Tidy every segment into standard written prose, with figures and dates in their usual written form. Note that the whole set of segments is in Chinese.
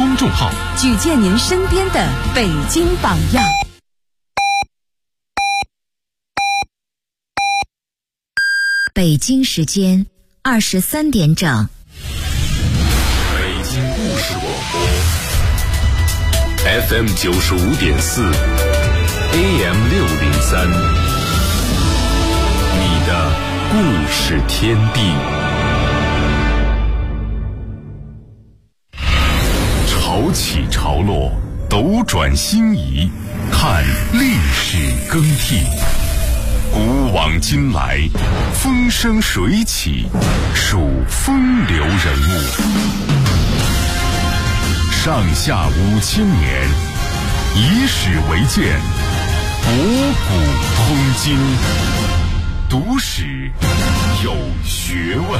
公众号， 举荐您身边的北京榜样。 北京时间23点整。 北京故事广播 FM 95.4 AM 603，你的故事天地。潮起潮落，斗转星移，看历史更替。古往今来，风生水起，数风流人物。上下5000年，以史为鉴，博古通今。读史有学问。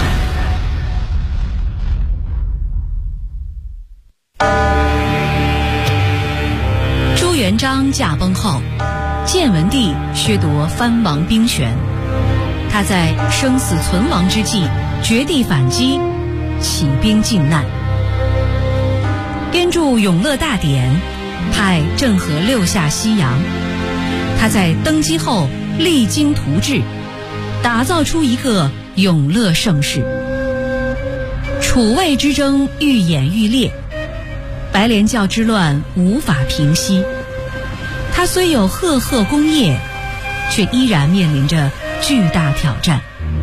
朱元璋驾崩后，建文帝削夺藩王兵权，他在生死存亡之际绝地反击，起兵靖难，编著《永乐大典》，派郑和6下西洋。他在登基后励精图治，打造出一个永乐盛世。楚魏之争愈演愈烈，白莲教之乱无法平息。他虽有赫赫功业，却依然面临着巨大挑战。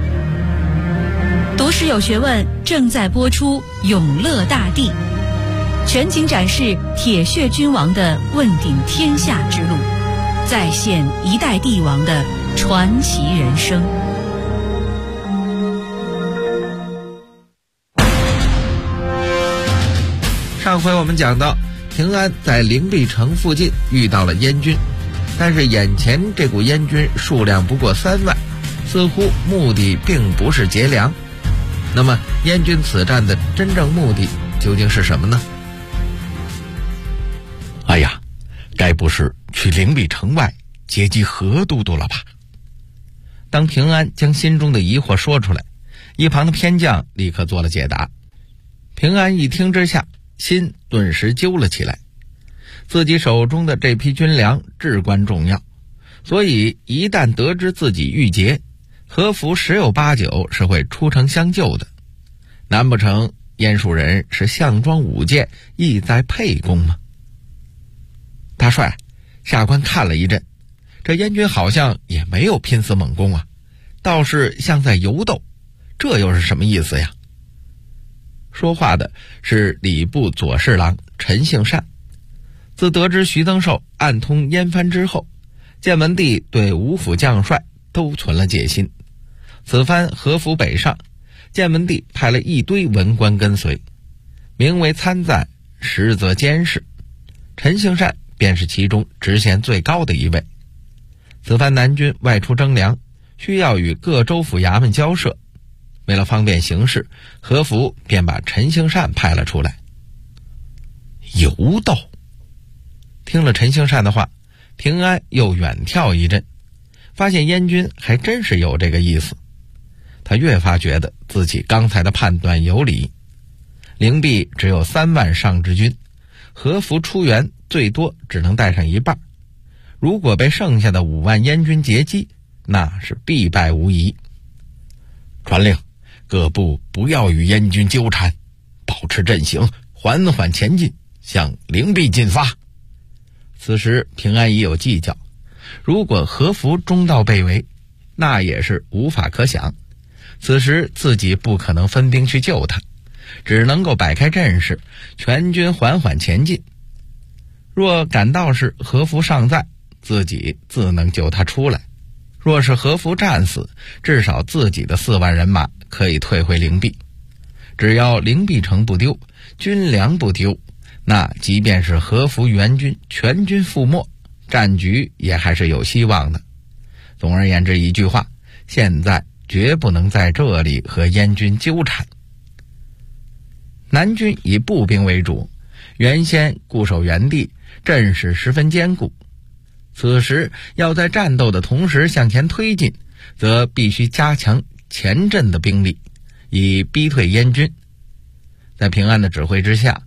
读史有学问正在播出《永乐大帝》，全景展示铁血君王的问鼎天下之路，再现一代帝王的传奇人生。 上回我们讲到，平安在灵璧城附近遇到了燕军，但是眼前这股燕军数量不过3万，似乎目的并不是劫粮。那么燕军此战的真正目的究竟是什么呢？ 哎呀，该不是去灵璧城外截击何都督了吧？ 当平安将心中的疑惑说出来，一旁的偏将立刻做了解答。平安一听之下，心顿时揪了起来。自己手中的这批军粮至关重要，所以一旦得知自己遇劫，何福十有八九是会出城相救的。难不成燕蜀人是项庄舞剑，意在沛公吗？大帅，下官看了一阵，这燕军好像也没有拼死猛攻啊，倒是像在游斗，这又是什么意思呀？说话的是礼部左侍郎陈幸善。自得知徐增寿暗通燕藩之后，建文帝对5府将帅都存了戒心。此番合府北上，建文帝派了一堆文官跟随，名为参赞，实则监视。陈幸善便是其中职衔最高的一位。此番南军外出征粮，需要与各州府衙门交涉，为了方便行事，何福便把陈幸善派了出来。游斗。听了陈幸善的话，平安又远眺一阵，发现燕军还真是有这个意思。他越发觉得自己刚才的判断有理。灵璧只有3万上之军，何福出援最多只能带上一半，如果被剩下的5万燕军截击，那是必败无疑。传令，各部不要与燕军纠缠，保持阵型，缓缓前进，向灵璧进发。此时平安已有计较，如果何福中道被围，那也是无法可想。此时自己不可能分兵去救他，只能够摆开阵势，全军缓缓前进。若赶到时何福尚在，自己自能救他出来；若是何福战死，至少自己的4万人马可以退回灵璧。只要灵璧城不丢，军粮不丢，那即便是何福援军全军覆没，战局也还是有希望的。总而言之一句话，现在绝不能在这里和燕军纠缠。南军以步兵为主，原先固守原地，阵势十分坚固。此时要在战斗的同时向前推进，则必须加强前阵的兵力，以逼退燕军。在平安的指挥之下，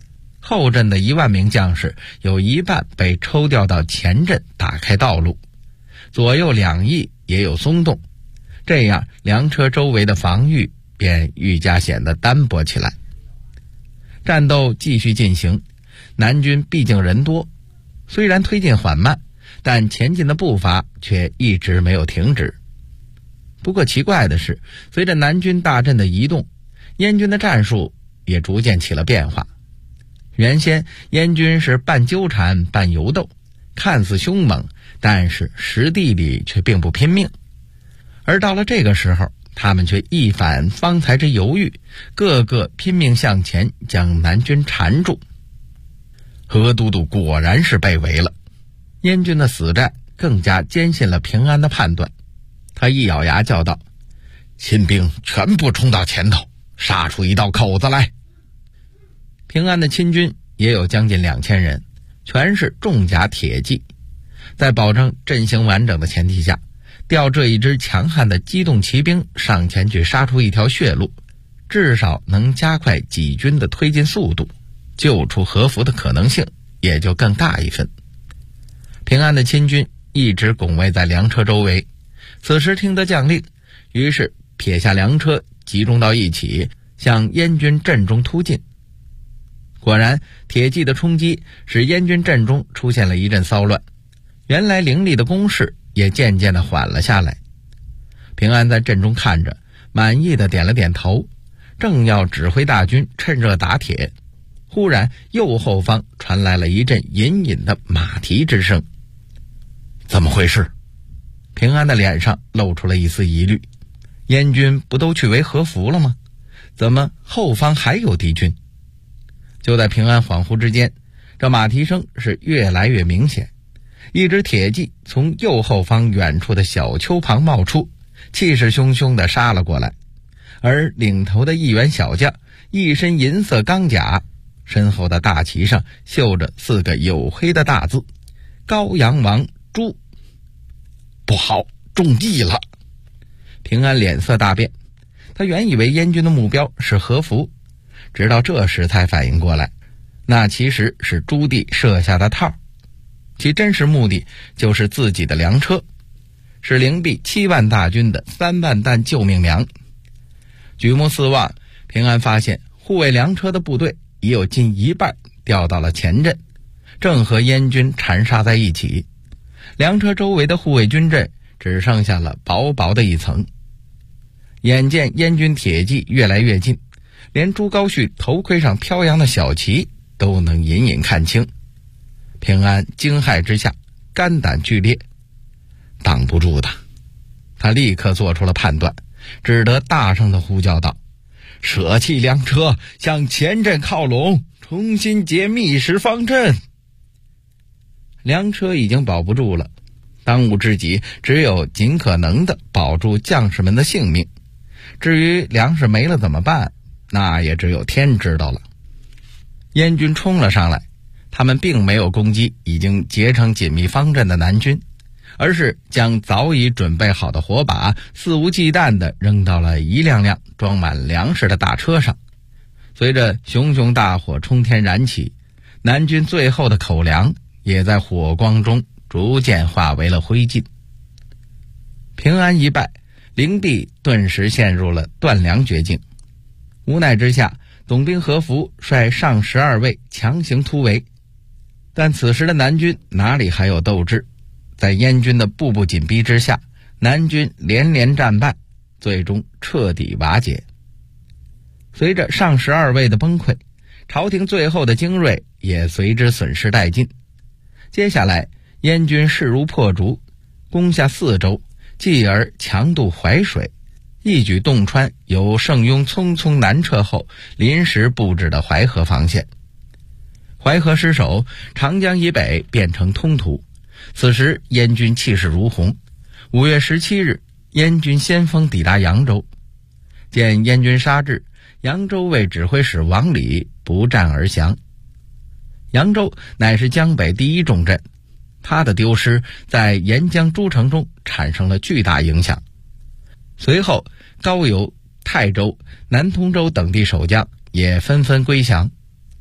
后镇的1万名将士有一半被抽调到前镇打开道路，左右两翼也有松动，这样粮车周围的防御便愈加显得单薄起来。战斗继续进行，南军毕竟人多，虽然推进缓慢，但前进的步伐却一直没有停止。不过奇怪的是，随着南军大阵的移动，燕军的战术也逐渐起了变化。原先燕军是半纠缠半游斗，看似凶猛，但是实地里却并不拼命。而到了这个时候，他们却一反方才之犹豫，个个拼命向前，将南军缠住。何都督果然是被围了，燕军的死战更加坚信了平安的判断。他一咬牙叫道：亲兵全部冲到前头，杀出一道口子来。平安的亲军也有将近2000人，全是重甲铁骑，在保证阵型完整的前提下，调这一支强悍的机动骑兵上前去杀出一条血路，至少能加快己军的推进速度，救出和服的可能性也就更大一分。平安的亲军一直拱卫在粮车周围，此时听得将令，于是撇下粮车集中到一起，向燕军阵中突进。果然，铁骑的冲击使燕军阵中出现了一阵骚乱，原来凌厉的攻势也渐渐地缓了下来。平安在阵中看着，满意的点了点头，正要指挥大军趁热打铁，忽然右后方传来了一阵隐隐的马蹄之声。怎么回事？平安的脸上露出了一丝疑虑，燕军不都去围和服了吗？怎么后方还有敌军？就在平安恍惚之间，这马蹄声是越来越明显，一支铁骑从右后方远处的小丘旁冒出，气势汹汹地杀了过来。而领头的一员小将一身银色钢甲，身后的大旗上绣着4个黝黑的大字：高阳王朱。不好，中计了！平安脸色大变，他原以为燕军的目标是和服，直到这时才反应过来，那其实是朱棣设下的套，其真实目的就是自己的粮车，是灵璧7万大军的3万担救命粮。举目四望，平安发现护卫粮车的部队已有近一半调到了前阵，正和燕军缠杀在一起。粮车周围的护卫军阵只剩下了薄薄的一层。眼见燕军铁骑越来越近，连朱高煦头盔上飘扬的小旗都能隐隐看清。平安惊骇之下，肝胆俱裂，挡不住的。他立刻做出了判断，只得大声地呼叫道：舍弃粮车，向前阵靠拢，重新结密实方阵。粮车已经保不住了，当务之急只有尽可能地保住将士们的性命，至于粮食没了怎么办，那也只有天知道了。燕军冲了上来，他们并没有攻击已经结成紧密方阵的南军，而是将早已准备好的火把肆无忌惮地扔到了一辆辆装满粮食的大车上。随着熊熊大火冲天燃起，南军最后的口粮也在火光中逐渐化为了灰烬。平安一败，灵璧顿时陷入了断粮绝境。无奈之下，总兵何福率上12卫强行突围，但此时的南军哪里还有斗志？在燕军的步步紧逼之下，南军连连战败，最终彻底瓦解。随着上12卫的崩溃，朝廷最后的精锐也随之损失殆尽。接下来燕军势如破竹，攻下4州，继而强渡淮水，一举洞穿由盛庸匆匆南撤后临时布置的淮河防线。淮河失守，长江以北变成通途。此时燕军气势如虹。5月17日，燕军先锋抵达扬州。见燕军杀至，扬州卫指挥使王礼不战而降。扬州乃是江北第一重镇，他的丢失在沿江诸城中产生了巨大影响。随后高邮、泰州、南通州等地守将也纷纷归降。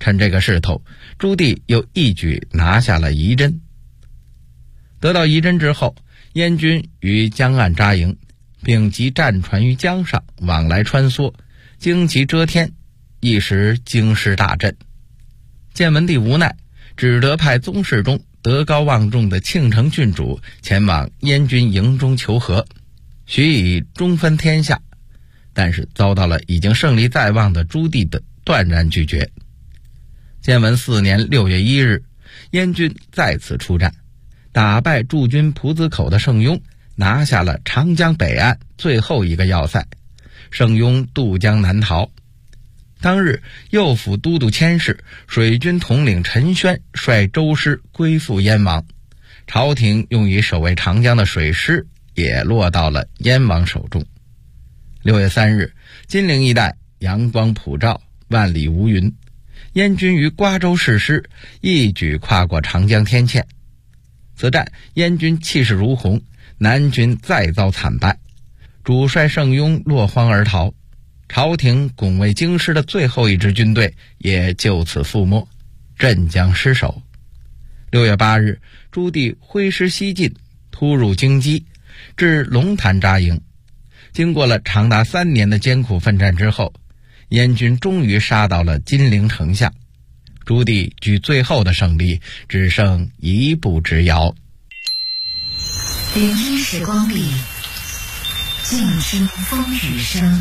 趁这个势头，朱棣又一举拿下了仪真。得到仪真之后，燕军于江岸扎营，并集战船于江上，往来穿梭，旌旗遮天，一时京师大震。建文帝无奈，只得派宗室中德高望重的庆城郡主前往燕军营中求和，许以中分天下，但是遭到了已经胜利在望的朱棣的断然拒绝。建文4年6月1日，燕军再次出战，打败驻军蒲子口的盛庸，拿下了长江北岸最后一个要塞，盛庸渡江南逃。当日，右辅都督佥事、水军统领陈宣率舟师归附燕王，朝廷用于守卫长江的水师也落到了燕王手中。6月3日，金陵一带阳光普照，万里无云，燕军于瓜州誓师，一举跨过长江天堑。此战燕军气势如虹，南军再遭惨败，主帅盛庸落荒而逃，朝廷拱卫京师的最后一支军队也就此覆没，镇江失守。6月8日，朱棣挥师西进，突入京畿，至龙潭扎营。经过了长达3年的艰苦奋战之后，燕军终于杀到了金陵城下，朱棣距最后的胜利只剩一步之遥。 聆听时光里，静听风雨声。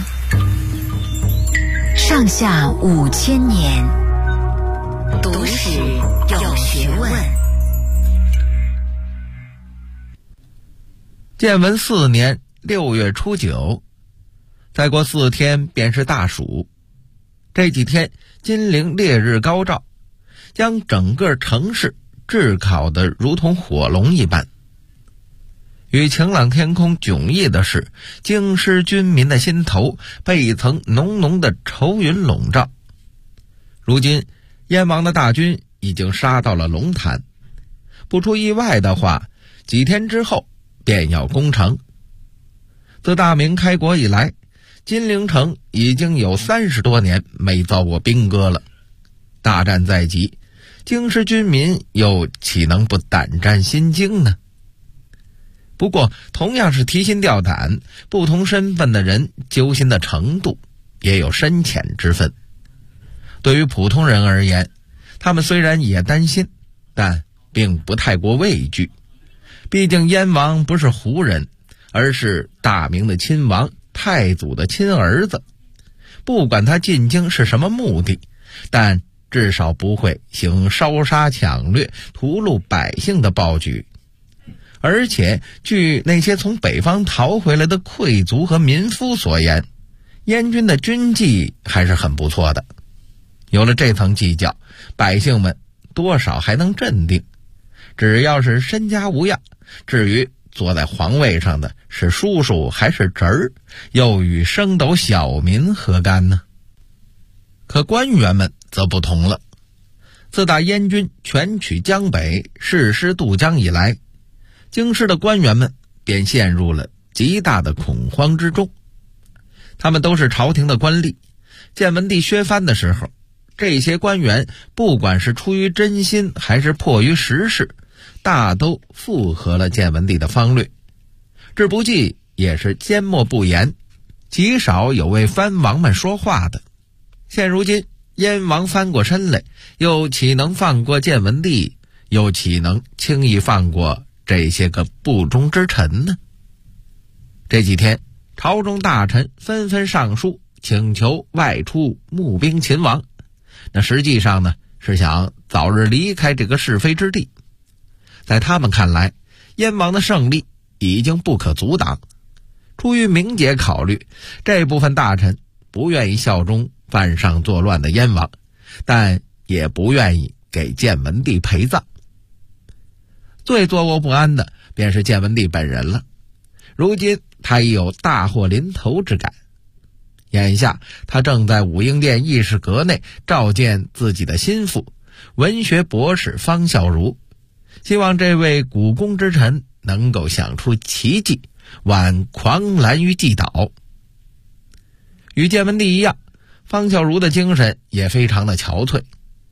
上下5000年，读史有学问。 建文4年6月初9，再过4天便是大暑。这几天金陵烈日高照，将整个城市炙烤得如同火龙一般。与晴朗天空迥异的是，京师军民的心头被一层浓浓的愁云笼罩。如今燕王的大军已经杀到了龙潭，不出意外的话，几天之后便要攻城。自大明开国以来，金陵城已经有30多年没遭过兵戈了。大战在即，京师军民又岂能不胆战心惊呢？不过同样是提心吊胆，不同身份的人揪心的程度也有深浅之分。对于普通人而言，他们虽然也担心，但并不太过畏惧。毕竟燕王不是胡人，而是大明的亲王，太祖的亲儿子。不管他进京是什么目的，但至少不会行烧杀抢掠、屠戮百姓的暴举。而且据那些从北方逃回来的贵族和民夫所言，燕军的军纪还是很不错的。有了这层计较，百姓们多少还能镇定，只要是身家无恙，至于坐在皇位上的是叔叔还是侄儿，又与升斗小民何干呢？可官员们则不同了。自打燕军全取江北，誓师渡江以来，京师的官员们便陷入了极大的恐慌之中。他们都是朝廷的官吏，建文帝削藩的时候，这些官员不管是出于真心还是迫于时势，大都附和了建文帝的方略，这不济也是缄默不言，极少有为藩王们说话的。现如今燕王翻过身来，又岂能放过建文帝，又岂能轻易放过这些个不忠之臣呢？这几天朝中大臣纷纷上书请求外出募兵勤王，那实际上呢，是想早日离开这个是非之地。在他们看来，燕王的胜利已经不可阻挡。出于名节考虑，这部分大臣不愿意效忠犯上作乱的燕王，但也不愿意给建文帝陪葬。最坐卧不安的便是建文帝本人了。如今他已有大祸临头之感。眼下他正在武英殿议事阁内召见自己的心腹文学博士方孝孺，希望这位古公之臣能够想出奇迹，挽狂澜于既倒。与建文帝一样，方孝孺的精神也非常的憔悴。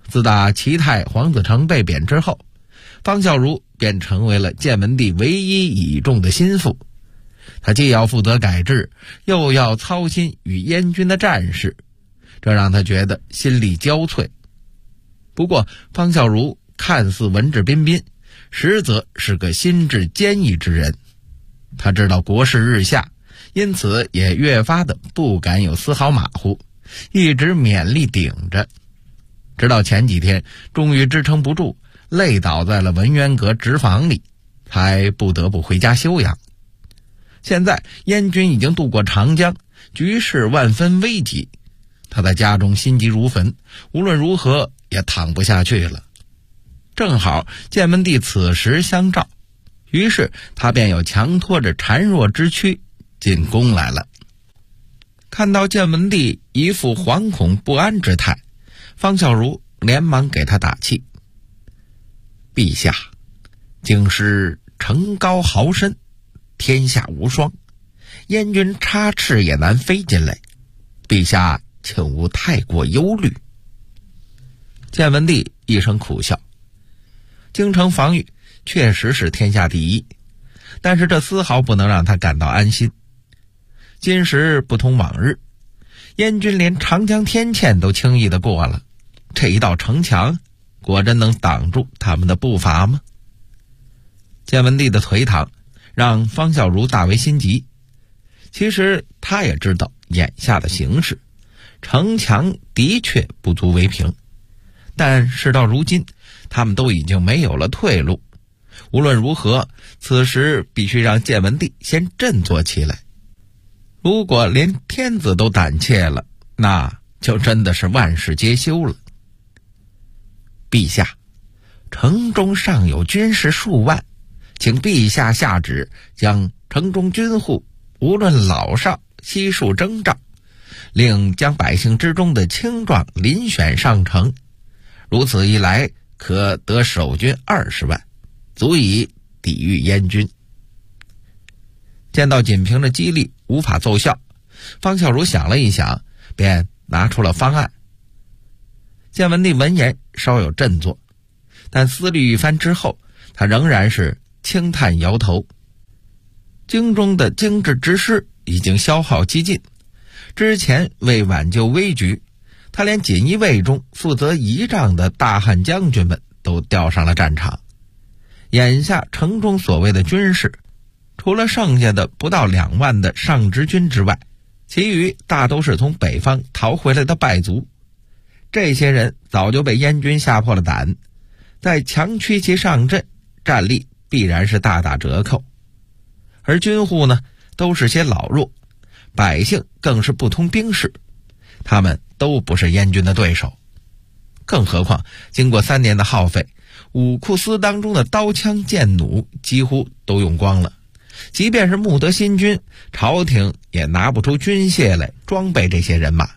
自打齐泰、黄子成被贬之后，方孝孺便成为了建文帝唯一倚重的心腹。他既要负责改制，又要操心与燕军的战事，这让他觉得心力交瘁。不过方孝孺看似文质彬彬，实则是个心智坚毅之人。他知道国势日下，因此也越发的不敢有丝毫马虎，一直勉力顶着。直到前几天终于支撑不住，累倒在了文渊阁直房里，才不得不回家休养。现在燕军已经渡过长江，局势万分危急，他在家中心急如焚，无论如何也躺不下去了。正好建文帝此时相召，于是他便有强拖着孱弱之躯进宫来了。看到建文帝一副惶恐不安之态，方孝孺连忙给他打气：陛下，京师城高豪深，天下无双，燕军插翅也难飞进来，陛下请勿太过忧虑。建文帝一声苦笑，京城防御确实是天下第一，但是这丝毫不能让他感到安心。今时不同往日，燕军连长江天堑都轻易地过了，这一道城墙果真能挡住他们的步伐吗？建文帝的颓唐让方孝孺大为心急。其实他也知道眼下的形势，城墙的确不足为凭，但事到如今，他们都已经没有了退路。无论如何，此时必须让建文帝先振作起来。如果连天子都胆怯了，那就真的是万事皆休了。陛下，城中尚有军士数万，请陛下下旨，将城中军户无论老少悉数征召，令将百姓之中的青壮遴选上城。如此一来，可得守军20万，足以抵御燕军。见到仅凭着激励无法奏效，方孝孺想了一想，便拿出了方案。建文帝闻言稍有振作，但思虑一番之后，他仍然是轻叹摇头。京中的精制之师已经消耗殆尽，之前为挽救危局，他连锦衣卫中负责仪仗的大汉将军们都调上了战场。眼下城中所谓的军士，除了剩下的不到2万的上直军之外，其余大都是从北方逃回来的败卒。这些人早就被燕军吓破了胆，再强驱其上阵，战力必然是大打折扣。而军户呢，都是些老弱，百姓更是不通兵事，他们都不是燕军的对手。更何况经过3年的耗费，武库司当中的刀枪剑弩几乎都用光了，即便是募得新军，朝廷也拿不出军械来装备这些人马。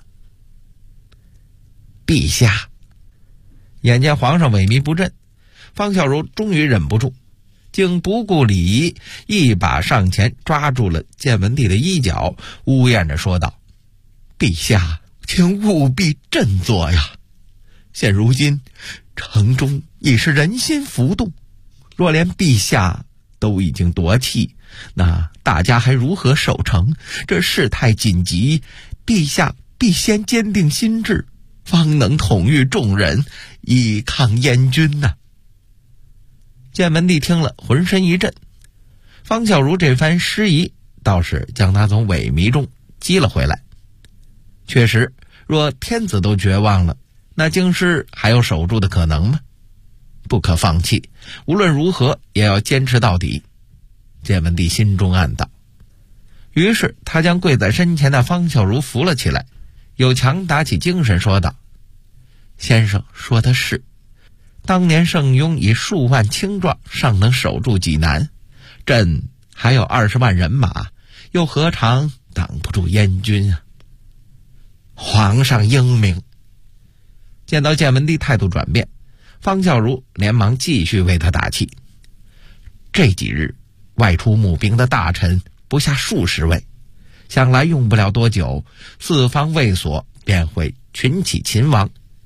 陛下，眼见皇上萎靡不振，方孝孺终于忍不住，竟不顾礼仪，一把上前抓住了建文帝的衣角，呜咽着说道：陛下，请务必振作呀！现如今城中已是人心浮动，若连陛下都已经夺气，那大家还如何守城？这事态紧急，陛下必先坚定心志，方能统御众人，以抗燕军呐。建文帝听了浑身一震，方孝孺这番施仪倒是将他从萎靡中激了回来。确实，若天子都绝望了，那京师还有守住的可能吗？不可放弃，无论如何也要坚持到底。建文帝心中暗道。于是他将跪在身前的方孝孺扶了起来，有强打起精神说道：先生说的是，当年圣雍以数万青壮尚能守住济南，朕还有20万人马，又何尝挡不住燕军啊？皇上英明。见到建文帝态度转变，方孝孺连忙继续为他打气。这几日外出募兵的大臣不下数十位，想来用不了多久，四方卫所便会群起勤王。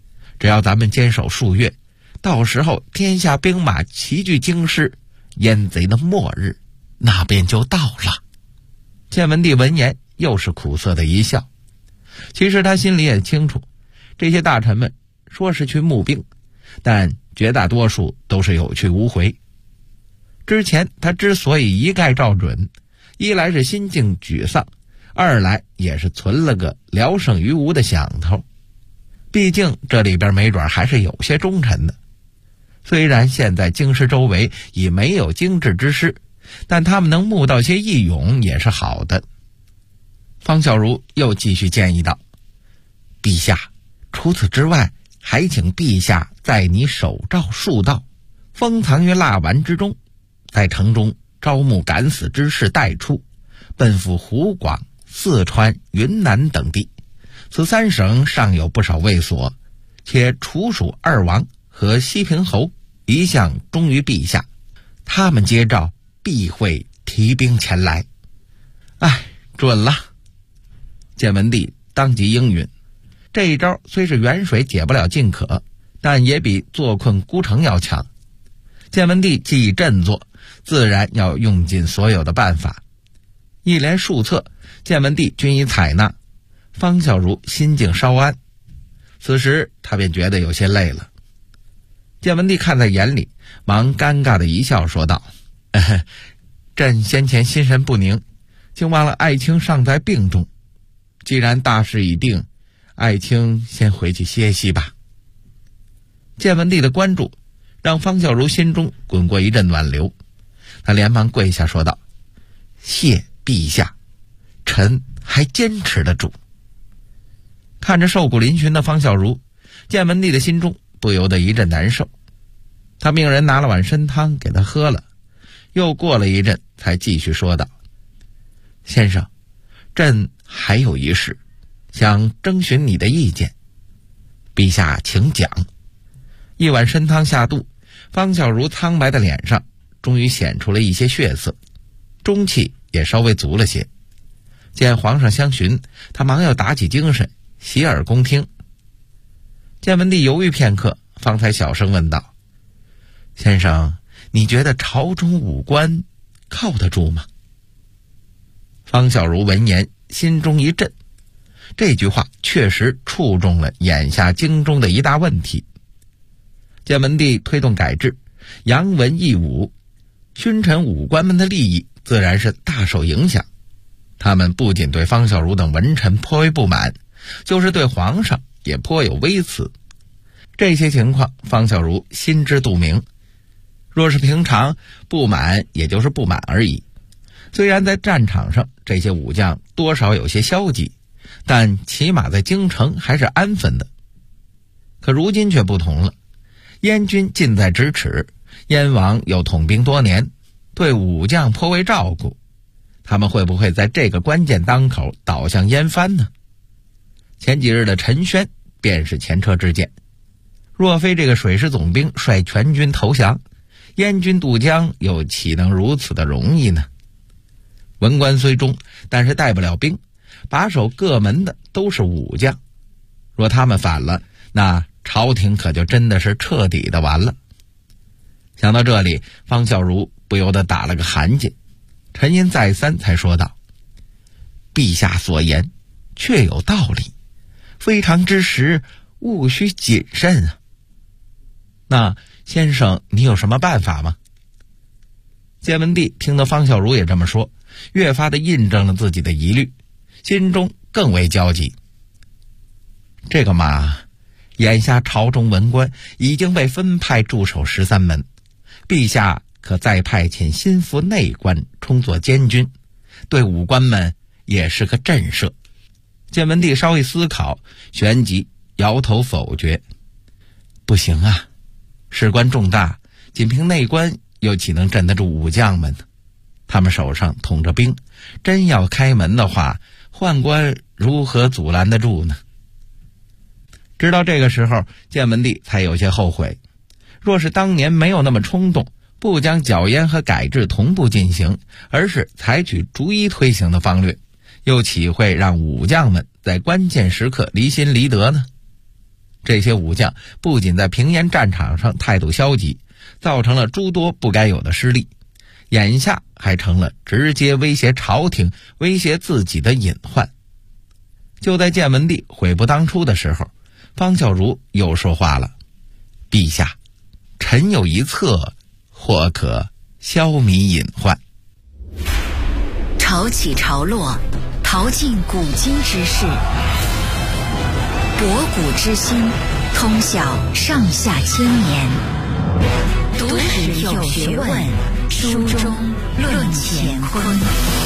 只要咱们坚守数月，到时候天下兵马齐聚京师，燕贼的末日那便就到了。建文帝闻言又是苦涩的一笑。其实他心里也清楚，这些大臣们说是去募兵，但绝大多数都是有去无回。之前他之所以一概照准，一来是心境沮丧，二来也是存了个聊胜于无的想头。毕竟这里边没准还是有些忠臣的。虽然现在京师周围已没有精制之师，但他们能募到些义勇也是好的。方孝孺又继续建议道：陛下，除此之外，还请陛下在你手诏数道，封藏于蜡丸之中，在城中招募敢死之士带出，奔赴湖广、四川、云南等地。此3省尚有不少卫所，且楚蜀2王和西平侯一向忠于陛下，他们接诏必会提兵前来。准了。建文帝当即应允。这一招虽是远水解不了近渴，但也比坐困孤城要强。建文帝既已振作，自然要用尽所有的办法。一连数策，建文帝均已采纳。方孝孺心境稍安，此时他便觉得有些累了。建文帝看在眼里，忙尴尬的一笑说道：朕先前心神不宁，竟忘了爱卿尚在病中。既然大事已定，爱卿先回去歇息吧。建文帝的关注让方孝孺心中滚过一阵暖流，他连忙跪下说道：谢陛下，臣还坚持得住。看着瘦骨嶙峋的方孝孺，建文帝的心中不由得一阵难受。他命人拿了碗参汤给他喝了，又过了一阵才继续说道：先生，朕还有一事，想征询你的意见。陛下请讲。一碗参汤下肚，方孝孺苍白的脸上终于显出了一些血色，中气也稍微足了些。见皇上相询，他忙要打起精神，洗耳恭听。建文帝犹豫片刻，方才小声问道：先生，你觉得朝中武官靠得住吗？方孝孺闻言心中一震，这句话确实触中了眼下京中的一大问题。建文帝推动改制，扬文抑武，勋臣武官们的利益自然是大受影响。他们不仅对方孝孺等文臣颇为不满，就是对皇上也颇有微词。这些情况方孝孺心知肚明，若是平常，不满也就是不满而已。虽然在战场上这些武将多少有些消极，但起码在京城还是安分的。可如今却不同了，燕军近在咫尺，燕王又统兵多年，对武将颇为照顾，他们会不会在这个关键当口倒向燕藩呢？前几日的陈宣便是前车之鉴，若非这个水师总兵率全军投降，燕军渡江又岂能如此的容易呢？文官虽忠，但是带不了兵，把守各门的都是武将，若他们反了，那朝廷可就真的是彻底的完了。想到这里，方孝孺不由得打了个寒噤，沉吟再三才说道：陛下所言确有道理，非常之时务须谨慎啊。那先生你有什么办法吗？建文帝听得方孝孺也这么说，越发的印证了自己的疑虑，心中更为焦急。这个嘛，眼下朝中文官已经被分派驻守13门，陛下可再派遣心腹内官充作监军，对武官们也是个震慑。建文帝稍一思考，旋即摇头否决：不行啊，事关重大，仅凭内官又岂能镇得住武将们呢？他们手上统着兵，真要开门的话，宦官如何阻拦得住呢？直到这个时候，建文帝才有些后悔，若是当年没有那么冲动，不将剿燕和改制同步进行，而是采取逐一推行的方略，又岂会让武将们在关键时刻离心离德呢？ 这些武将不仅在平原战场上态度消极，造成了诸多不该有的失利，眼下还成了直接威胁朝廷、威胁自己的隐患。就在建文帝悔不当初的时候，方孝孺又说话了：“陛下，臣有一策，或可消弭隐患。” 潮起潮落，淘尽古今之事，博古之今，通晓上下千年。读史有学问，书中论乾坤。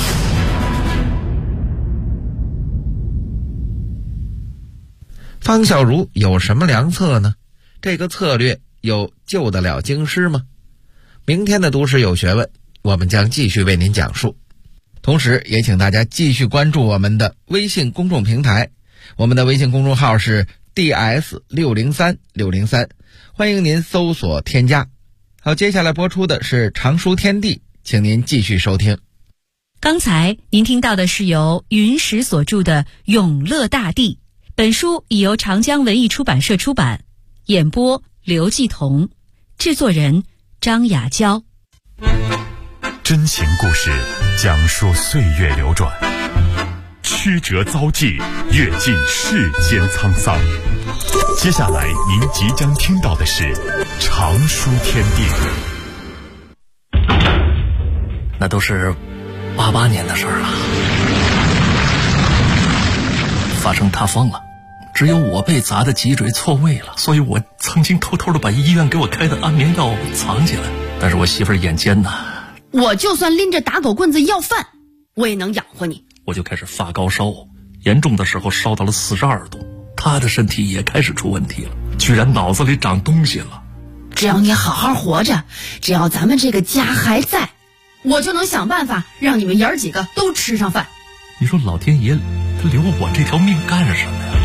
方孝孺有什么良策呢？这个策略有救得了京师吗？明天的读史有学问，我们将继续为您讲述。同时也请大家继续关注我们的微信公众平台，我们的微信公众号是 DS603603，欢迎您搜索添加。好，接下来播出的是常书天地，请您继续收听。 刚才您听到的是由云石所著的《永乐大帝》，本书已由长江文艺出版社出版，演播刘继彤，制作人张雅娇。 真情故事讲述岁月流转，曲折遭际，阅尽世间沧桑。接下来您即将听到的是常书天地。 那都是88年的事儿了，发生塌方了，只有我被砸的脊椎错位了，所以我曾经偷偷的把医院给我开的安眠药藏起来。但是我媳妇儿眼尖呐， 我就算拎着打狗棍子要饭，我也能养活你。 我就开始发高烧，严重的时候烧到了42度。她的身体也开始出问题了，居然脑子里长东西了。 只要你好好活着，只要咱们这个家还在，我就能想办法让你们爷儿几个都吃上饭。 你说老天爷他留我这条命干什么呀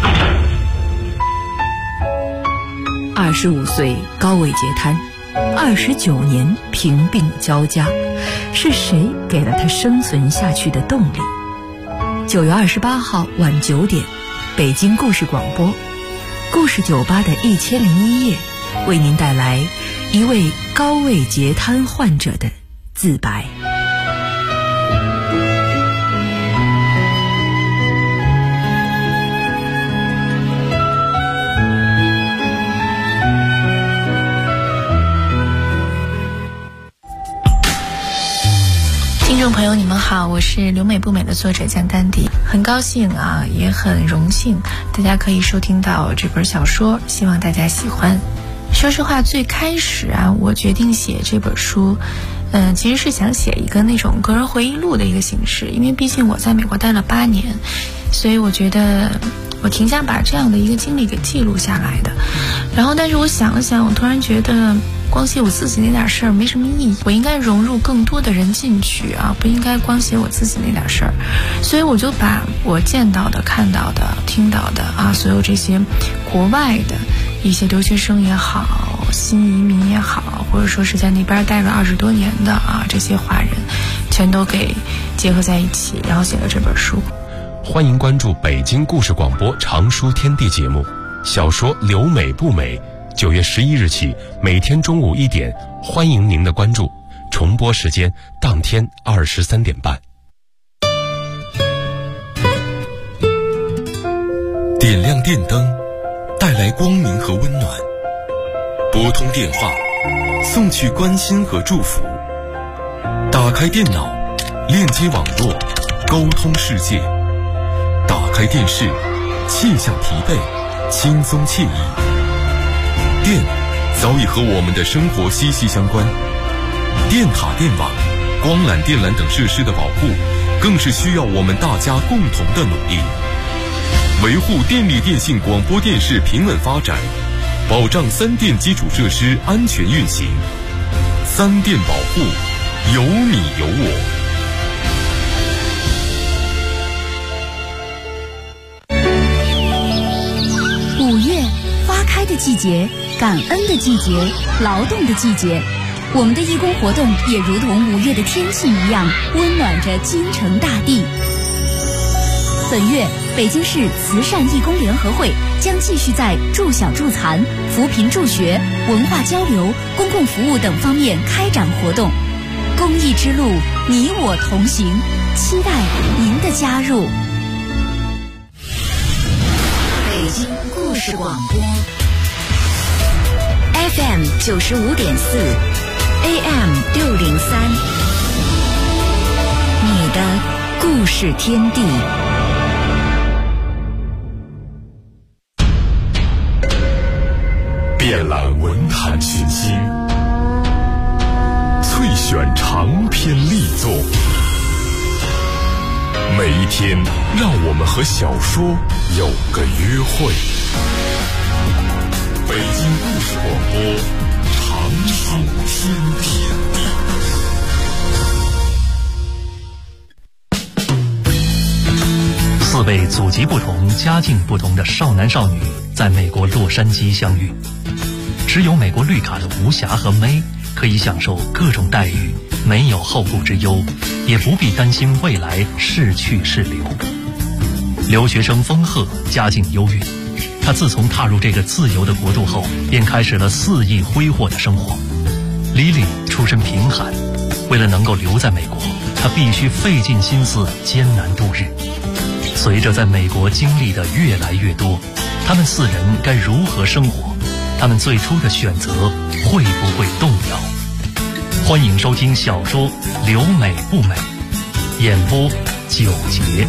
？25岁高位截瘫，29年贫病交加，是谁给了他生存下去的动力？9月28号晚9点，北京故事广播，故事酒吧的1001夜，为您带来一位高位截瘫患者的自白。 听众朋友你们好，我是留美不美的作者江丹迪，很高兴啊，也很荣幸大家可以收听到这本小说，希望大家喜欢。说实话，最开始啊，我决定写这本书其实是想写一个那种个人回忆录的一个形式，因为毕竟我在美国待了8年，所以我觉得我挺想把这样的一个经历给记录下来的。然后但是我想了想，我突然觉得光写我自己那点事儿没什么意义，我应该融入更多的人进去啊，不应该光写我自己那点事儿。所以我就把我见到的、看到的、听到的啊，所有这些国外的一些留学生也好，新移民也好，或者说是在那边待了20多年的啊，这些华人全都给结合在一起，然后写了这本书。 欢迎关注北京故事广播常书天地节目，小说留美不美，9月11日起每天中午1点，欢迎您的关注，重播时间当天23点半。 点亮电灯，带来光明和温暖；拨通电话，送去关心和祝福；打开电脑，链接网络，沟通世界；打开电视，卸下疲惫，轻松惬意。电早已和我们的生活息息相关，电塔、电网、光缆、电缆等设施的保护，更是需要我们大家共同的努力。维护电力电信广播电视平稳发展，保障3电基础设施安全运行。3电保护，有你有我。 5月，花开的季节，感恩的季节，劳动的季节。我们的义工活动也如同5月的天气一样，温暖着京城大地。本月北京市慈善义工联合会将继续在助小助残、扶贫助学、文化交流、公共服务等方面开展活动。公益之路，你我同行，期待您的加入。 北京故事广播 FM 95.4 AM 603，你的故事天地。 遍览文坛群星，萃选长篇力作，每一天让我们和小说有个约会。北京故事广播，长寿天地。 4位祖籍不同、家境不同的少男少女在美国洛杉矶相遇。持有美国绿卡的吴霞和May可以享受各种待遇，没有后顾之忧，也不必担心未来是去是留。留学生丰鹤家境优越，他自从踏入这个自由的国度后，便开始了肆意挥霍的生活。Lily出身贫寒，为了能够留在美国，他必须费尽心思艰难度日。随着在美国经历的越来越多，他们4人该如何生活？他们最初的选择会不会动摇？欢迎收听小说《留美不美》，演播9节。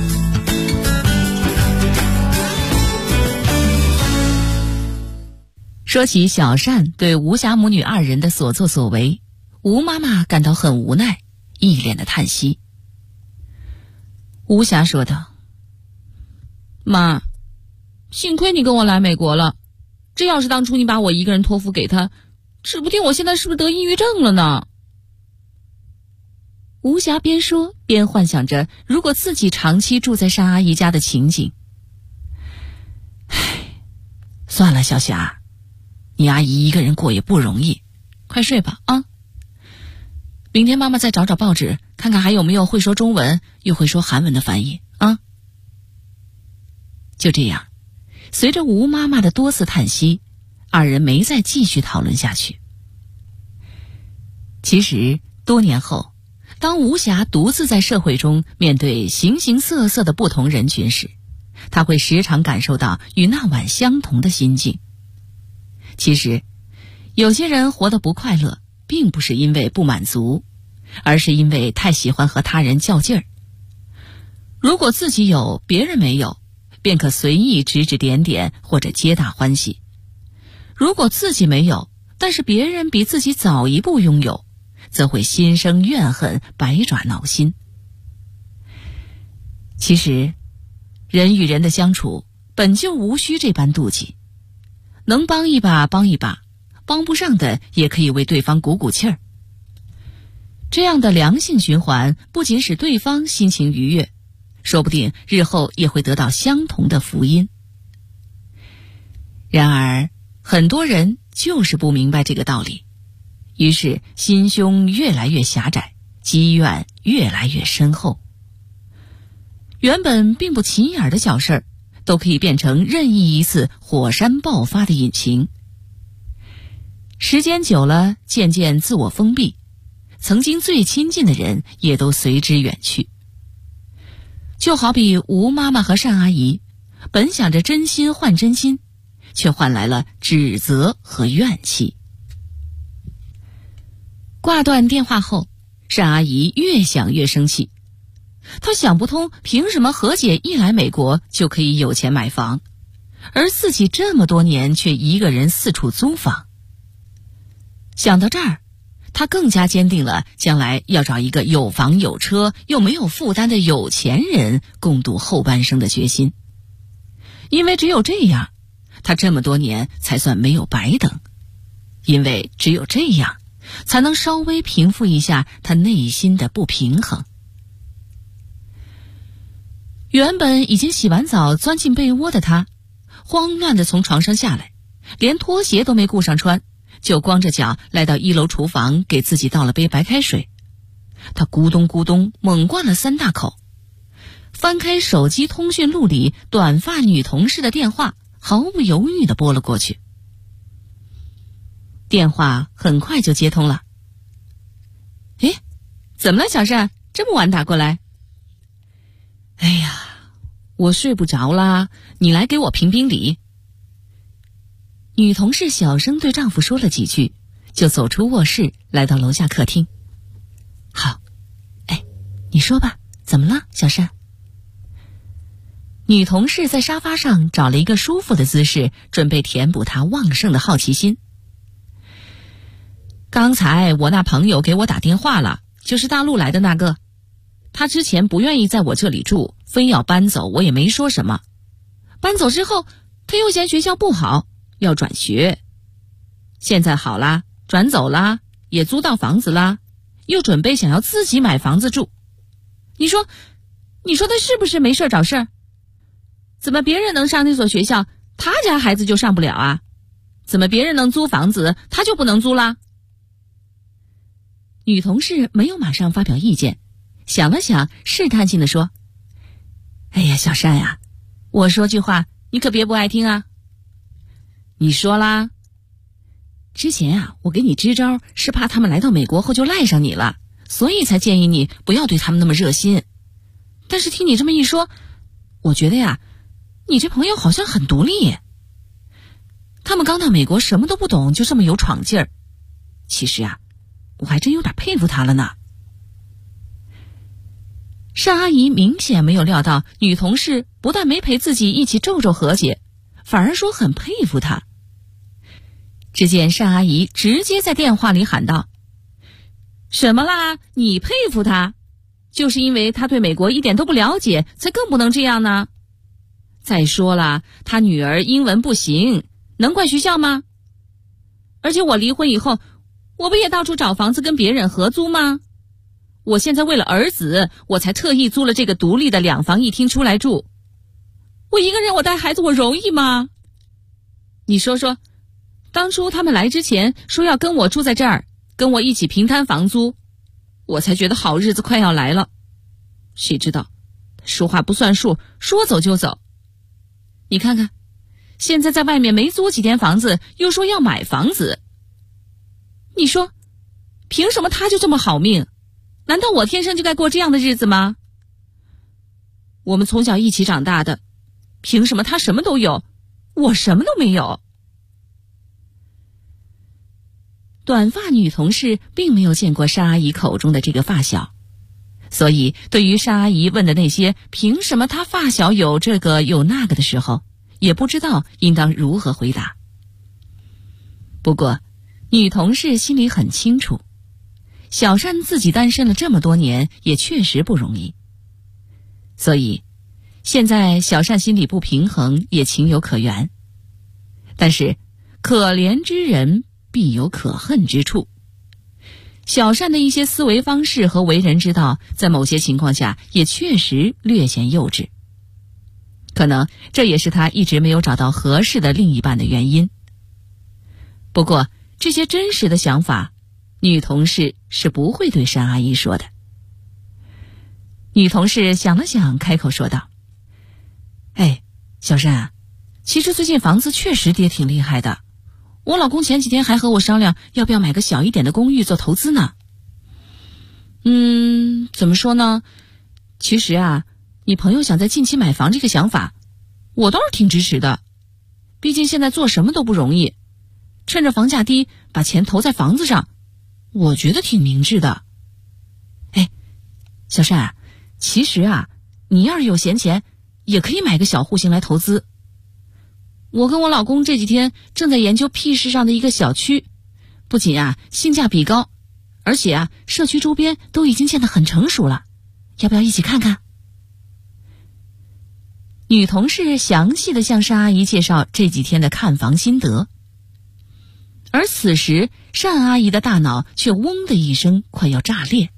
说起小善对吴霞母女2人的所作所为，吴妈妈感到很无奈，一脸的叹息。吴霞说道：“妈，幸亏你跟我来美国了，这要是当初你把我一个人托付给他，指不定我现在是不是得抑郁症了呢？”吴霞边说边幻想着如果自己长期住在单阿姨家的情景。唉，算了，小霞，你阿姨一个人过也不容易，快睡吧啊！明天妈妈再找找报纸，看看还有没有会说中文又会说韩文的翻译啊。就这样，随着吴妈妈的多次叹息，2人没再继续讨论下去。其实多年后，当吴霞独自在社会中面对形形色色的不同人群时，她会时常感受到与那晚相同的心境。其实有些人活得不快乐，并不是因为不满足，而是因为太喜欢和他人较劲儿。如果自己有别人没有，便可随意指指点点或者皆大欢喜；如果自己没有，但是别人比自己早一步拥有，则会心生怨恨，百爪挠心。其实人与人的相处本就无需这般妒忌，能帮一把帮一把，帮不上的也可以为对方鼓鼓气儿。这样的良性循环不仅使对方心情愉悦，说不定日后也会得到相同的福音。然而很多人就是不明白这个道理，于是心胸越来越狭窄，积怨越来越深厚。原本并不起眼的小事儿，都可以变成任意一次火山爆发的引擎。时间久了，渐渐自我封闭，曾经最亲近的人也都随之远去。就好比吴妈妈和单阿姨，本想着真心换真心，却换来了指责和怨气。挂断电话后，单阿姨越想越生气。她想不通，凭什么何姐一来美国就可以有钱买房，而自己这么多年却一个人四处租房。想到这儿，她更加坚定了将来要找一个有房有车又没有负担的有钱人共度后半生的决心。因为只有这样，她这么多年才算没有白等。因为只有这样，才能稍微平复一下她内心的不平衡。原本已经洗完澡钻进被窝的她，慌乱地从床上下来，连拖鞋都没顾上穿，就光着脚来到1楼厨房，给自己倒了杯白开水。她咕咚咕咚猛灌了3大口， 翻开手机通讯录里短发女同事的电话，毫不犹豫地拨了过去。电话很快就接通了。诶，怎么了小善？这么晚打过来？哎呀，我睡不着啦，你来给我评评理。女同事小声对丈夫说了几句，就走出卧室，来到楼下客厅。好，你说吧，怎么了，小善？女同事在沙发上找了一个舒服的姿势，准备填补她旺盛的好奇心。刚才我那朋友给我打电话了，就是大陆来的那个。他之前不愿意在我这里住，非要搬走，我也没说什么。搬走之后，他又嫌学校不好，要转学。现在好啦，转走啦，也租到房子啦，又准备想要自己买房子住。你说他是不是没事找事儿？怎么别人能上那所学校，他家孩子就上不了啊？怎么别人能租房子，他就不能租啦？女同事没有马上发表意见，想了想，试探性地说：哎呀，小善呀，我说句话，你可别不爱听啊。你说啦。之前啊，我给你支招是怕他们来到美国后就赖上你了，所以才建议你不要对他们那么热心。但是听你这么一说，我觉得呀，你这朋友好像很独立。他们刚到美国什么都不懂，就这么有闯劲儿。其实啊，我还真有点佩服他了呢。单阿姨明显没有料到女同事不但没陪自己一起皱皱和解，反而说很佩服她。只见单阿姨直接在电话里喊道：什么啦？你佩服他？就是因为他对美国一点都不了解，才更不能这样呢。再说了，他女儿英文不行，能怪学校吗？而且我离婚以后，我不也到处找房子跟别人合租吗？我现在为了儿子，我才特意租了这个独立的2房1厅出来住。我一个人我带孩子，我容易吗？你说说，当初他们来之前说要跟我住在这儿，跟我一起平摊房租，我才觉得好日子快要来了。谁知道说话不算数，说走就走。你看看，现在在外面没租几间房子，又说要买房子。你说凭什么他就这么好命？难道我天生就该过这样的日子吗？我们从小一起长大的，凭什么他什么都有，我什么都没有？短发女同事并没有见过单阿姨口中的这个发小，所以对于单阿姨问的那些凭什么她发小有这个有那个的时候，也不知道应当如何回答。不过女同事心里很清楚，小善自己单身了这么多年，也确实不容易。所以现在小善心里不平衡也情有可原。但是可怜之人必有可恨之处。小善的一些思维方式和为人之道，在某些情况下也确实略显幼稚。可能这也是他一直没有找到合适的另一半的原因。不过这些真实的想法，女同事是不会对单阿姨说的。女同事想了想，开口说道：小单啊，其实最近房子确实跌挺厉害的，我老公前几天还和我商量要不要买个小一点的公寓做投资呢。怎么说呢，其实啊，你朋友想在近期买房这个想法，我倒是挺支持的。毕竟现在做什么都不容易，趁着房价低把钱投在房子上，我觉得挺明智的。小单啊，其实啊，你要是有闲钱，也可以买个小户型来投资。我跟我老公这几天正在研究 P 市上的一个小区，不仅啊性价比高，而且啊社区周边都已经建得很成熟了，要不要一起看看？女同事详细的向单阿姨介绍这几天的看房心得，而此时单阿姨的大脑却嗡的一声快要炸裂。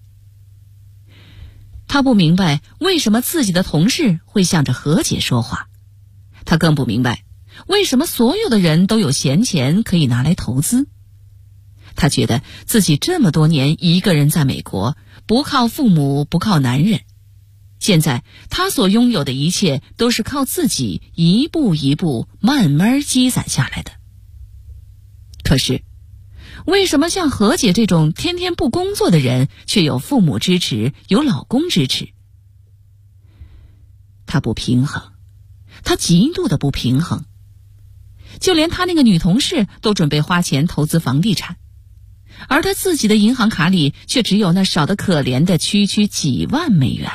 她不明白为什么自己的同事会向着何姐说话，她更不明白为什么所有的人都有闲钱可以拿来投资。她觉得自己这么多年一个人在美国，不靠父母，不靠男人， 现在他所拥有的一切都是靠自己一步一步慢慢积攒下来的。可是为什么像何姐这种天天不工作的人却有父母支持，有老公支持？她不平衡，她极度的不平衡。就连她那个女同事都准备花钱投资房地产，而她自己的银行卡里却只有那少得可怜的区区几万美元。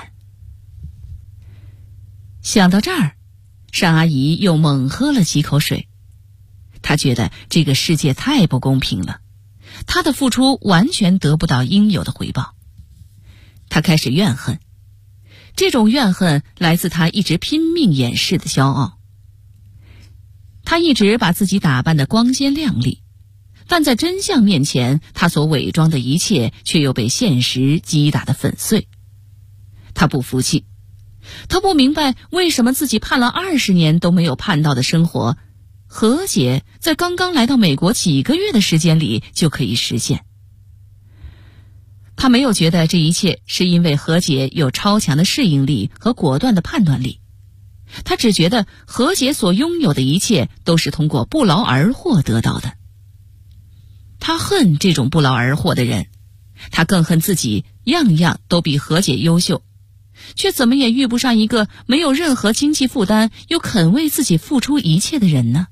想到这儿，单阿姨又猛喝了几口水。她觉得这个世界太不公平了，她的付出完全得不到应有的回报。她开始怨恨，这种怨恨来自她一直拼命掩饰的骄傲。她一直把自己打扮得光鲜亮丽，但在真相面前，她所伪装的一切却又被现实击打得粉碎。她不服气，她不明白为什么自己盼了20年都没有盼到的生活，何姐在刚刚来到美国几个月的时间里就可以实现。她没有觉得这一切是因为何姐有超强的适应力和果断的判断力，她只觉得何姐所拥有的一切都是通过不劳而获得到的。她恨这种不劳而获的人，她更恨自己样样都比何姐优秀，却怎么也遇不上一个没有任何经济负担又肯为自己付出一切的人呢。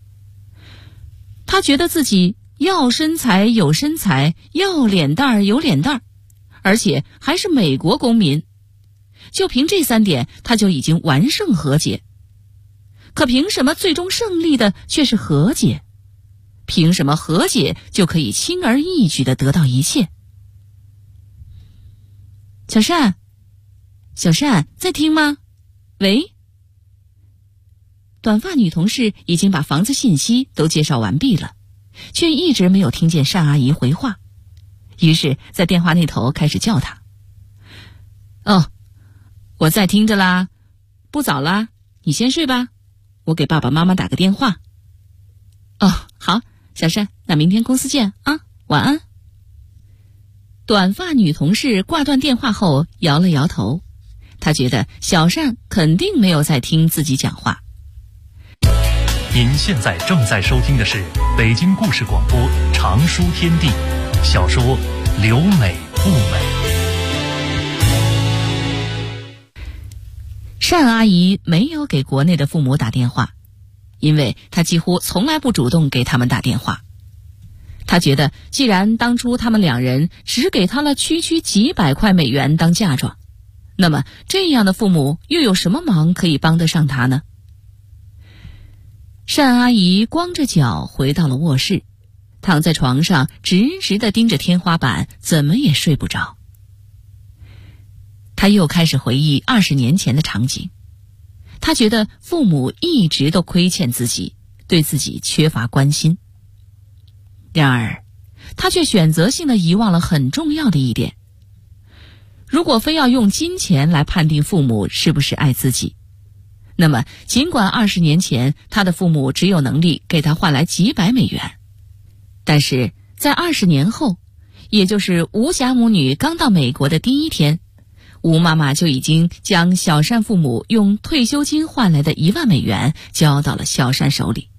她觉得自己要身材有身材，要脸蛋儿有脸蛋儿，而且还是美国公民。就凭这3点，她就已经完胜何姐。可凭什么最终胜利的却是何姐？凭什么何姐就可以轻而易举地得到一切？小单，小单，在听吗？喂？短发女同事已经把房子信息都介绍完毕了，却一直没有听见单阿姨回话，于是在电话那头开始叫她。哦，我在听着啦，不早啦，你先睡吧，我给爸爸妈妈打个电话。哦，好，小单，那明天公司见啊，晚安。短发女同事挂断电话后摇了摇头，她觉得小单肯定没有在听自己讲话。 您现在正在收听的是北京故事广播长书天地小说《留美不美》。 单阿姨没有给国内的父母打电话，因为她几乎从来不主动给他们打电话。她觉得既然当初他们2人只给她了区区几百块美元当嫁妆，那么这样的父母又有什么忙可以帮得上她呢？单阿姨光着脚回到了卧室，躺在床上直直地盯着天花板，怎么也睡不着。她又开始回忆20年前的场景，她觉得父母一直都亏欠自己，对自己缺乏关心。然而她却选择性地遗忘了很重要的一点，如果非要用金钱来判定父母是不是爱自己，那么尽管20年前他的父母只有能力给他换来几百美元，但是在20年后，也就是吴家母女刚到美国的第1天，吴妈妈就已经将小单父母用退休金换来的1万美元交到了小单手里。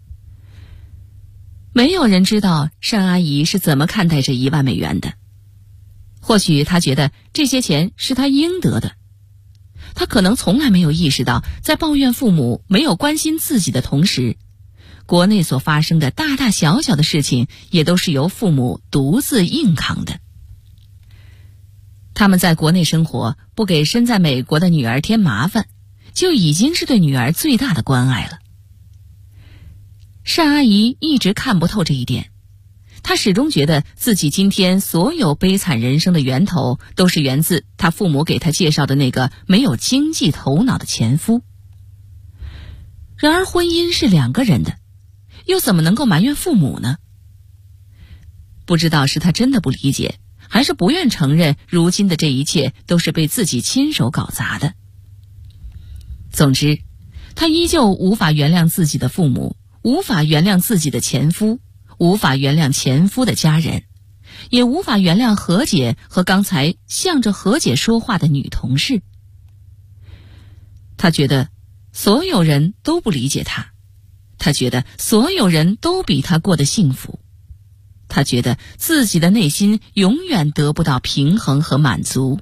没有人知道单阿姨是怎么看待这1万美元的，或许她觉得这些钱是她应得的，她可能从来没有意识到，在抱怨父母没有关心自己的同时，国内所发生的大大小小的事情也都是由父母独自硬扛的。他们在国内生活，不给身在美国的女儿添麻烦，就已经是对女儿最大的关爱了。单阿姨一直看不透这一点，她始终觉得自己今天所有悲惨人生的源头都是源自她父母给她介绍的那个没有经济头脑的前夫。然而婚姻是2个人的，又怎么能够埋怨父母呢？不知道是她真的不理解，还是不愿承认如今的这一切都是被自己亲手搞砸的。总之，她依旧无法原谅自己的父母，无法原谅自己的前夫，无法原谅前夫的家人，也无法原谅何姐和刚才向着何姐说话的女同事。 他觉得所有人都不理解他，他觉得所有人都比他过得幸福，他觉得自己的内心永远得不到平衡和满足。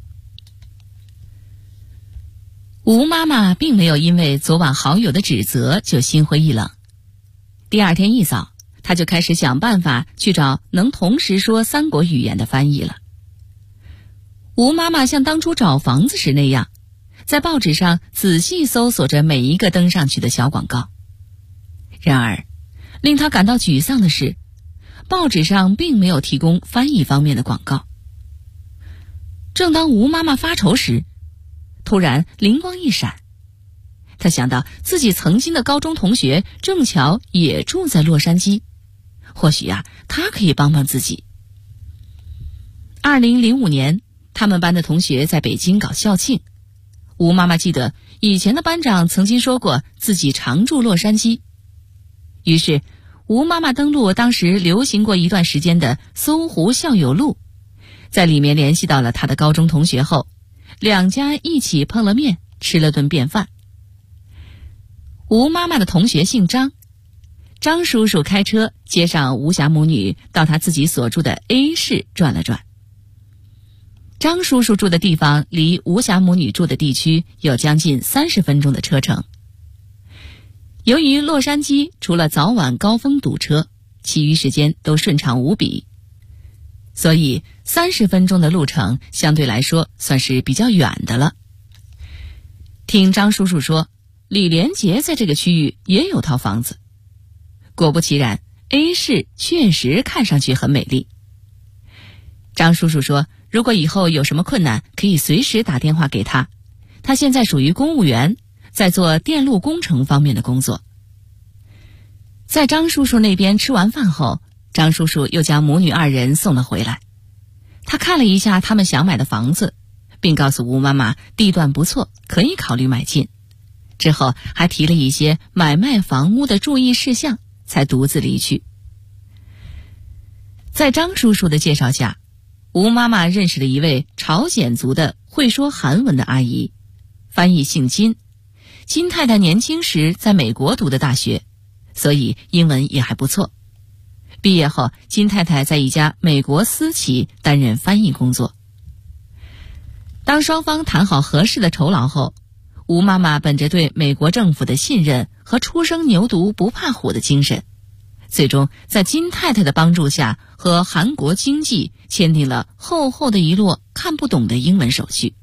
吴妈妈并没有因为昨晚好友的指责就心灰意冷，第二天一早，她就开始想办法去找能同时说3国语言的翻译了。吴妈妈像当初找房子时那样，在报纸上仔细搜索着每一个登上去的小广告。然而，令她感到沮丧的是，报纸上并没有提供翻译方面的广告。正当吴妈妈发愁时，突然灵光一闪，她想到自己曾经的高中同学正巧也住在洛杉矶，或许他可以帮帮自己。2005年，他们班的同学在北京搞校庆，吴妈妈记得以前的班长曾经说过自己常驻洛杉矶，于是吴妈妈登录当时流行过一段时间的搜狐校友录，在里面联系到了他的高中同学后，2家一起碰了面，吃了顿便饭。吴妈妈的同学姓张，张叔叔开车接上吴霞母女到他自己所住的 A 市转了转。张叔叔住的地方离吴霞母女住的地区有将近30分钟的车程。由于洛杉矶除了早晚高峰堵车，其余时间都顺畅无比，所以30分钟的路程相对来说算是比较远的了。听张叔叔说，李连杰在这个区域也有套房子。果不其然， A 市确实看上去很美丽。张叔叔说，如果以后有什么困难，可以随时打电话给他。他现在属于公务员，在做电路工程方面的工作。在张叔叔那边吃完饭后，张叔叔又将母女2人送了回来。他看了一下他们想买的房子，并告诉吴妈妈地段不错，可以考虑买进。之后还提了一些买卖房屋的注意事项，才独自离去。在张叔叔的介绍下，吴妈妈认识了一位朝鲜族的会说韩文的阿姨，翻译姓金。金太太年轻时在美国读的大学，所以英文也还不错。毕业后，金太太在一家美国私企担任翻译工作。当双方谈好合适的酬劳后，吴妈妈本着对美国政府的信任和初生牛犊不怕虎的精神，最终在金太太的帮助下和韩国经济签订了厚厚的一摞看不懂的英文手续。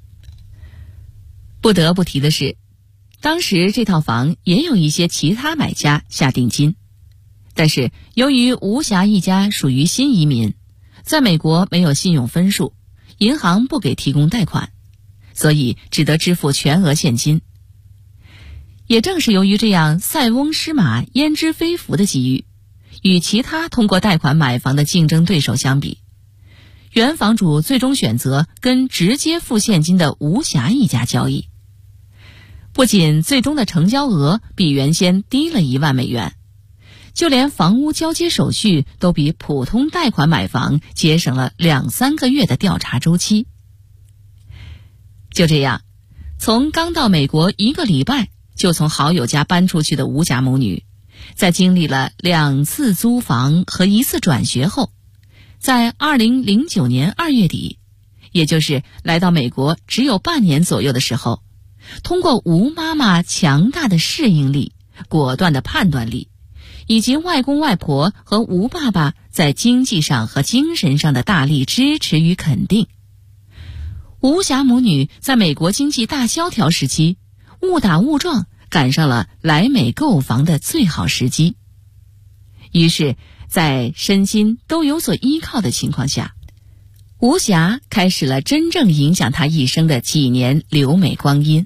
不得不提的是，当时这套房也有一些其他买家下定金，但是由于吴霞一家属于新移民，在美国没有信用分数，银行不给提供贷款，所以只得支付全额现金。也正是由于这样塞翁失马焉知非福的机遇，与其他通过贷款买房的竞争对手相比，原房主最终选择跟直接付现金的吴霞一家交易。不仅最终的成交额比原先低了1万美元，就连房屋交接手续都比普通贷款买房节省了2-3个月的调查周期。就这样，从刚到美国1个礼拜就从好友家搬出去的吴家母女，在经历了2次租房和1次转学后，在2009年2月底，也就是来到美国只有半年左右的时候，通过吴妈妈强大的适应力、果断的判断力，以及外公外婆和吴爸爸在经济上和精神上的大力支持与肯定，吴霞母女在美国经济大萧条时期误打误撞赶上了来美购房的最好时机。于是在身心都有所依靠的情况下，吴霞开始了真正影响她一生的几年留美光阴。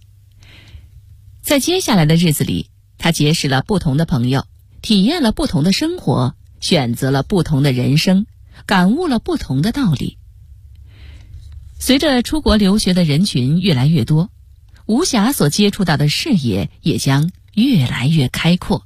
在接下来的日子里，她结识了不同的朋友，体验了不同的生活，选择了不同的人生，感悟了不同的道理。随着出国留学的人群越来越多，吴霞所接触到的视野也将越来越开阔。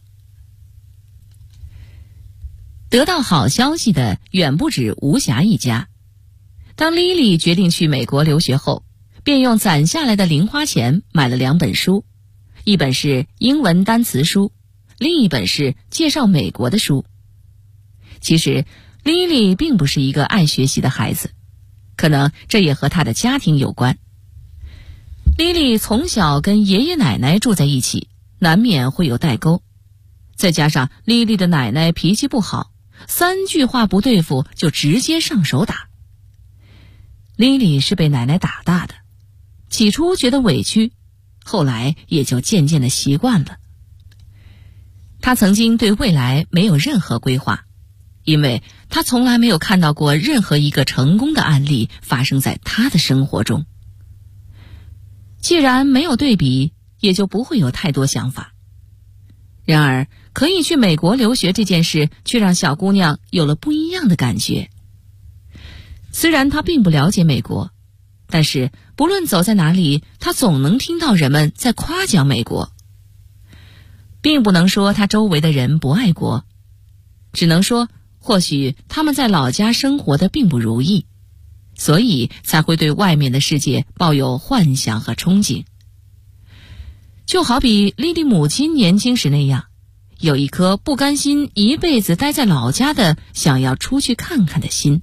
得到好消息的远不止吴霞一家。当莉莉决定去美国留学后， 便用攒下来的零花钱买了2本书，一本是英文单词书，另一本是介绍美国的书。其实莉莉并不是一个爱学习的孩子，可能这也和她的家庭有关。莉莉从小跟爷爷奶奶住在一起，难免会有代沟，再加上莉莉的奶奶脾气不好，3句话不对付就直接上手打。莉莉是被奶奶打大的，起初觉得委屈，后来也就渐渐的习惯了。她曾经对未来没有任何规划，因为她从来没有看到过任何一个成功的案例发生在她的生活中。既然没有对比，也就不会有太多想法。然而，可以去美国留学这件事却让小姑娘有了不一样的感觉。虽然她并不了解美国，但是不论走在哪里，她总能听到人们在夸奖美国。并不能说她周围的人不爱国，只能说或许他们在老家生活的并不如意，所以才会对外面的世界抱有幻想和憧憬。就好比莉莉母亲年轻时那样，有一颗不甘心一辈子待在老家的想要出去看看的心。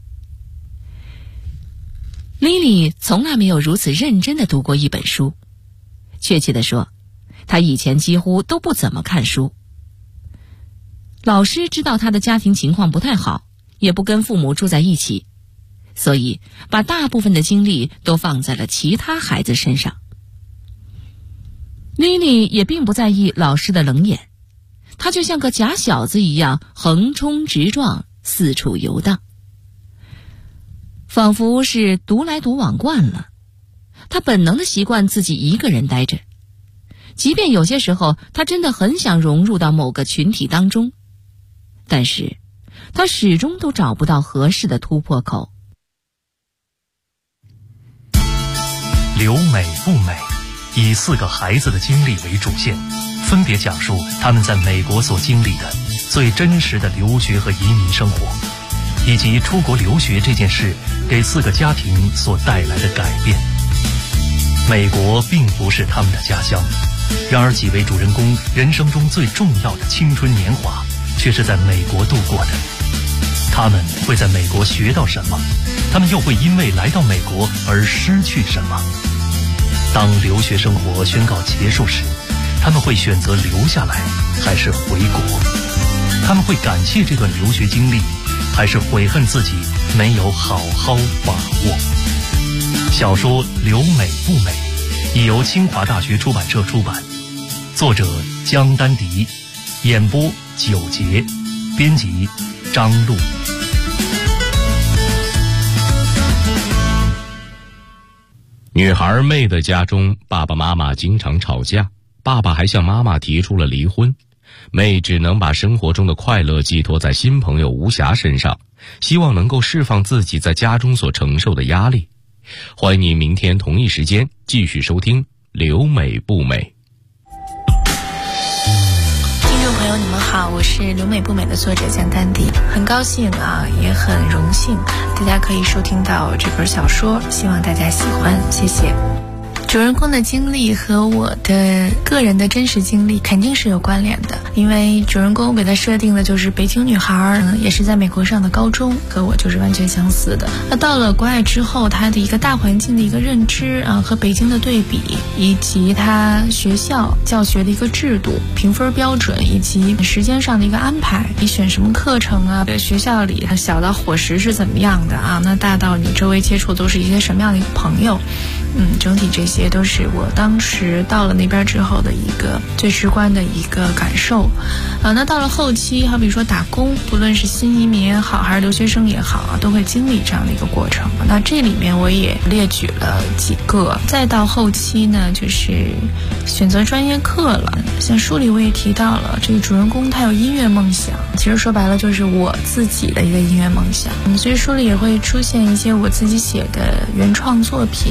莉莉从来没有如此认真地读过一本书，确切地说，她以前几乎都不怎么看书。老师知道她的家庭情况不太好，也不跟父母住在一起，所以把大部分的精力都放在了其他孩子身上。莉莉也并不在意老师的冷眼，她就像个假小子一样横冲直撞，四处游荡。仿佛是独来独往惯了，她本能的习惯自己一个人待着，即便有些时候她真的很想融入到某个群体当中，但是她始终都找不到合适的突破口。 留美不美，以4个孩子的经历为主线，分别讲述他们在美国所经历的最真实的留学和移民生活，以及出国留学这件事给4个家庭所带来的改变。美国并不是他们的家乡，然而几位主人公人生中最重要的青春年华却是在美国度过的。他们会在美国学到什么？他们又会因为来到美国而失去什么？当留学生活宣告结束时，他们会选择留下来还是回国？他们会感谢这段留学经历，还是悔恨自己没有好好把握？小说《留美不美》已由清华大学出版社出版，作者江丹迪，演播9节，编辑张璐。 女孩妹的家中，爸爸妈妈经常吵架，爸爸还向妈妈提出了离婚。妹只能把生活中的快乐寄托在新朋友吴霞身上，希望能够释放自己在家中所承受的压力。欢迎您明天同一时间继续收听《留美不美》。 听众朋友你们好，我是《留美不美》的作者江丹迪，很高兴啊，也很荣幸大家可以收听到这本小说，希望大家喜欢，谢谢。主人公的经历和我的个人的真实经历肯定是有关联的，因为主人公给他设定的就是北京女孩，也是在美国上的高中，和我就是完全相似的。那到了国外之后，他的一个大环境的一个认知啊，和北京的对比，以及他学校教学的一个制度、评分标准，以及时间上的一个安排，你选什么课程啊，学校里小到伙食是怎么样的啊，那大到你周围接触都是一些什么样的一个朋友，整体这些都是我当时到了那边之后的一个最直观的一个感受。那到了后期，好比说打工，不论是新移民也好，还是留学生也好，都会经历这样的一个过程。那这里面我也列举了几个。再到后期呢，就是选择专业课了。像书里我也提到了，这个主人公他有音乐梦想，其实说白了就是我自己的一个音乐梦想。所以书里也会出现一些我自己写的原创作品，大家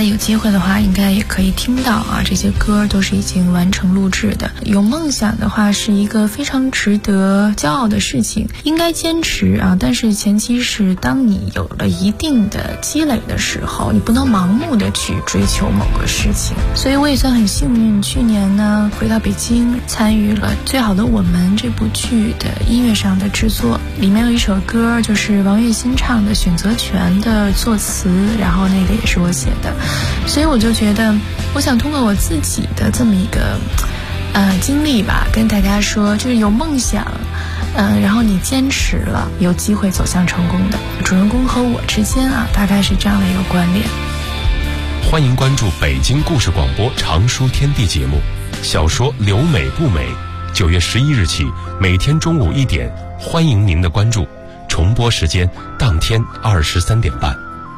有机会的话应该也可以听到啊，这些歌都是已经完成录制的。有梦想的话是一个非常值得骄傲的事情，应该坚持啊，但是前提是当你有了一定的积累的时候，你不能盲目的去追求某个事情。所以我也算很幸运，去年呢回到北京参与了《最好的我们》这部剧的音乐上的制作，里面有一首歌就是王栎鑫唱的《选择权》的作词，然后那个也是我写的。所以我就觉得我想通过我自己的这么一个经历吧，跟大家说，就是有梦想然后你坚持了，有机会走向成功的。主人公和我之间啊，大概是这样的一个关联。 欢迎关注北京故事广播常书天地节目，小说《留美不美》，9月11日起，每天中午1点，欢迎您的关注。重播时间当天23点半。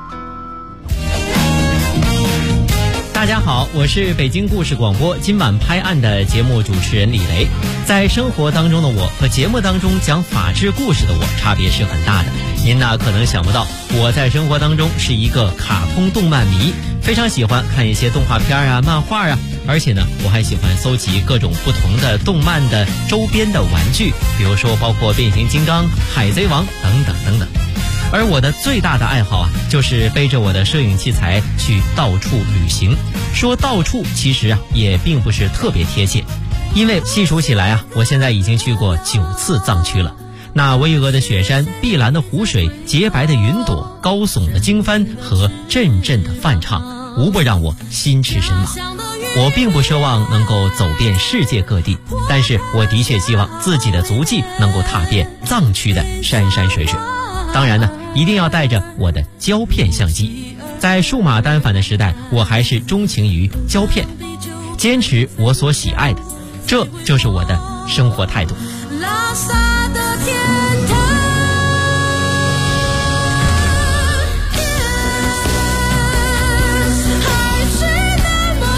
大家好，我是北京故事广播今晚拍案的节目主持人李雷。在生活当中的我和节目当中讲法治故事的我差别是很大的。您呢可能想不到，我在生活当中是一个卡通动漫迷，非常喜欢看一些动画片啊、漫画啊，而且呢我还喜欢搜集各种不同的动漫的周边的玩具，比如说包括变形金刚、海贼王等等等等。而我的最大的爱好啊，就是背着我的摄影器材去到处旅行。说到处其实啊也并不是特别贴切，因为细数起来啊，我现在已经去过9次藏区了。那巍峨的雪山、碧蓝的湖水、洁白的云朵、高耸的经幡和阵阵的梵唱，无不让我心驰神往。我并不奢望能够走遍世界各地，但是我的确希望自己的足迹能够踏遍藏区的山山水水。当然呢，一定要带着我的胶片相机。在数码单反的时代，我还是钟情于胶片，坚持我所喜爱的，这就是我的生活态度。拉萨的天堂，还是那么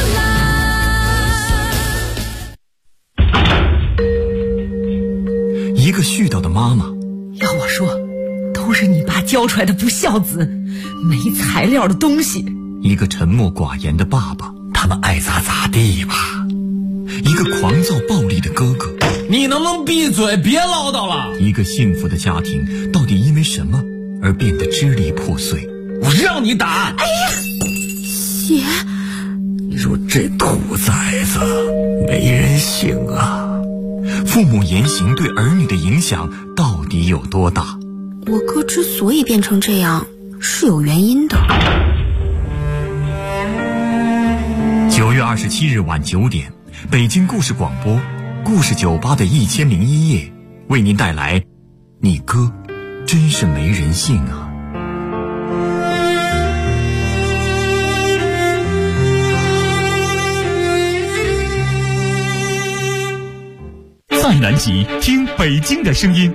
蓝。一个絮叨的妈妈， 要我说，都是你爸教出来的不孝子，没材料的东西。 一个沉默寡言的爸爸，他们爱咋咋地吧。一个狂躁暴力的哥哥， 你能不能闭嘴，别唠叨了。 一个幸福的家庭到底因为什么而变得支离破碎？ 我让你打。 哎呀，血！ 你说这兔崽子没人性啊！父母言行对儿女的影响到底有多大？ 我哥之所以变成这样是有原因的。 9月27日晚9点，北京故事广播故事酒吧的1001夜为您带来你哥真是没人性啊。 在南极听北京的声音。